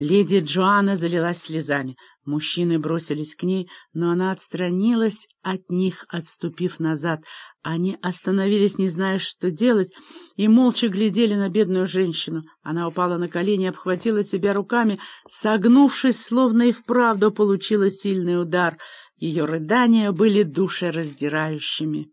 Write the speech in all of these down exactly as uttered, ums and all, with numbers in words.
Леди Джоанна залилась слезами. Мужчины бросились к ней, но она отстранилась от них, отступив назад. Они остановились, не зная, что делать, и молча глядели на бедную женщину. Она упала на колени и обхватила себя руками, согнувшись, словно и вправду получила сильный удар. Ее рыдания были душераздирающими.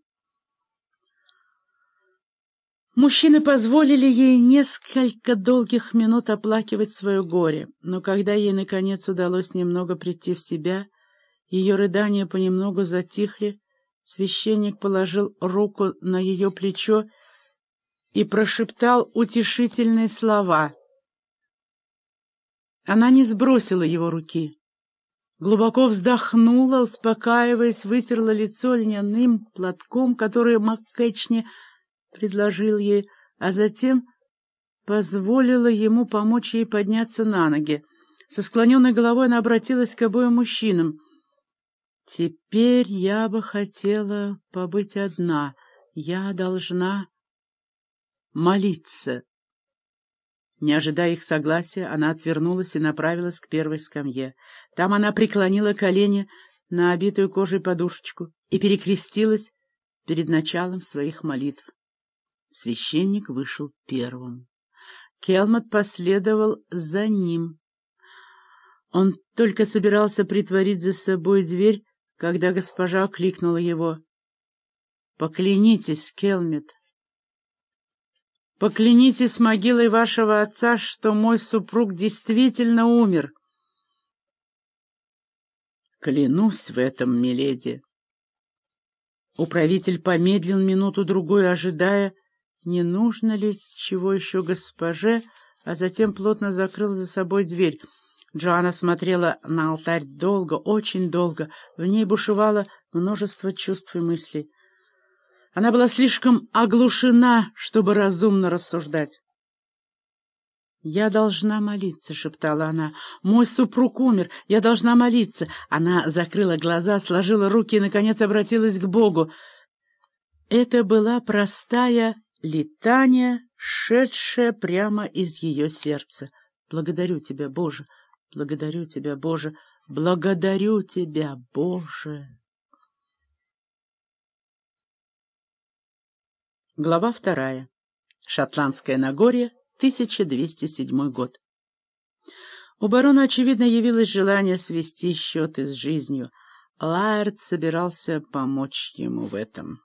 Мужчины позволили ей несколько долгих минут оплакивать свое горе, но когда ей, наконец, удалось немного прийти в себя, ее рыдания понемногу затихли, священник положил руку на ее плечо и прошептал утешительные слова. Она не сбросила его руки. Глубоко вздохнула, успокаиваясь, вытерла лицо льняным платком, который МакКетчни предложил ей, а затем позволила ему помочь ей подняться на ноги. Со склоненной головой она обратилась к обоим мужчинам. «Теперь я бы хотела побыть одна. Я должна молиться». Не ожидая их согласия, она отвернулась и направилась к первой скамье. Там она преклонила колени на обитую кожей подушечку и перекрестилась перед началом своих молитв. Священник вышел первым. Келмот последовал за ним. Он только собирался притворить за собой дверь, когда госпожа окликнула его. «Поклянитесь, Келмот, поклянитесь могилой вашего отца, что мой супруг действительно умер». «Клянусь в этом, миледи». Управитель помедлил минуту-другую, ожидая, не нужно ли чего еще госпоже, а затем плотно закрыл за собой дверь. Джоанна смотрела на алтарь долго, очень долго. В ней бушевало множество чувств и мыслей. Она была слишком оглушена, чтобы разумно рассуждать. «Я должна молиться», — шептала она. «Мой супруг умер, я должна молиться». Она закрыла глаза, сложила руки и, наконец, обратилась к Богу. Это была простая летание, шедшее прямо из ее сердца. «Благодарю тебя, Боже! Благодарю тебя, Боже! Благодарю тебя, Боже!» Глава вторая. Шотландское Нагорье, тысяча двести седьмой год. У барона, очевидно, явилось желание свести счеты с жизнью. Лаэрт собирался помочь ему в этом.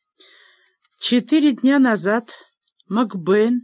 Четыре дня назад Макбейн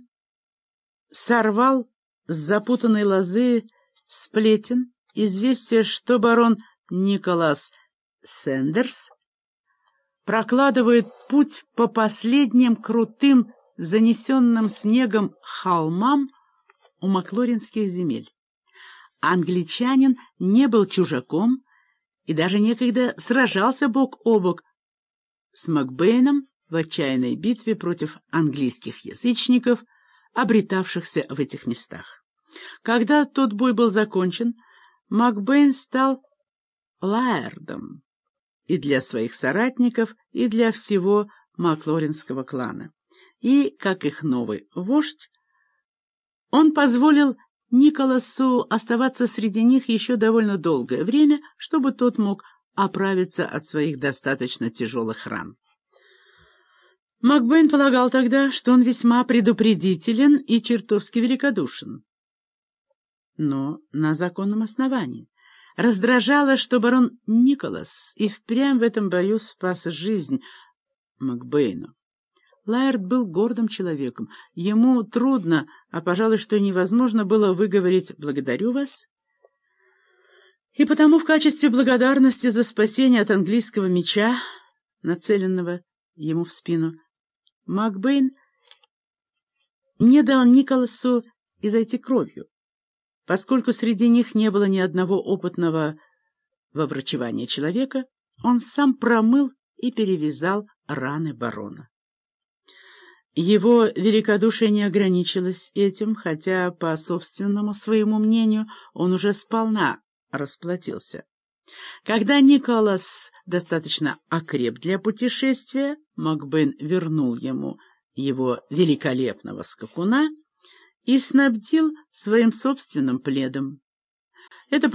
сорвал с запутанной лозы сплетен известие, что барон Николас Сэндерс прокладывает путь по последним крутым, занесенным снегом холмам у маклоринских земель. Англичанин не был чужаком и даже некогда сражался бок о бок с Макбейном в отчаянной битве против английских язычников, обретавшихся в этих местах. Когда тот бой был закончен, Макбейн стал лаэрдом и для своих соратников, и для всего маклоринского клана. И, как их новый вождь, он позволил Николасу оставаться среди них еще довольно долгое время, чтобы тот мог оправиться от своих достаточно тяжелых ран. Макбейн полагал тогда, что он весьма предупредителен и чертовски великодушен. Но на законном основании. Раздражало, что барон Николас и впрямь в этом бою спас жизнь Макбейну. Лаэрт был гордым человеком. Ему трудно, а, пожалуй, что невозможно было выговорить «благодарю вас». И потому в качестве благодарности за спасение от английского меча, нацеленного ему в спину, Макбейн не дал Николасу изойти кровью, поскольку среди них не было ни одного опытного во врачевании человека, он сам промыл и перевязал раны барона. Его великодушие не ограничилось этим, хотя, по собственному своему мнению, он уже сполна расплатился. Когда Николас достаточно окреп для путешествия, Макбейн вернул ему его великолепного скакуна и снабдил своим собственным пледом. Это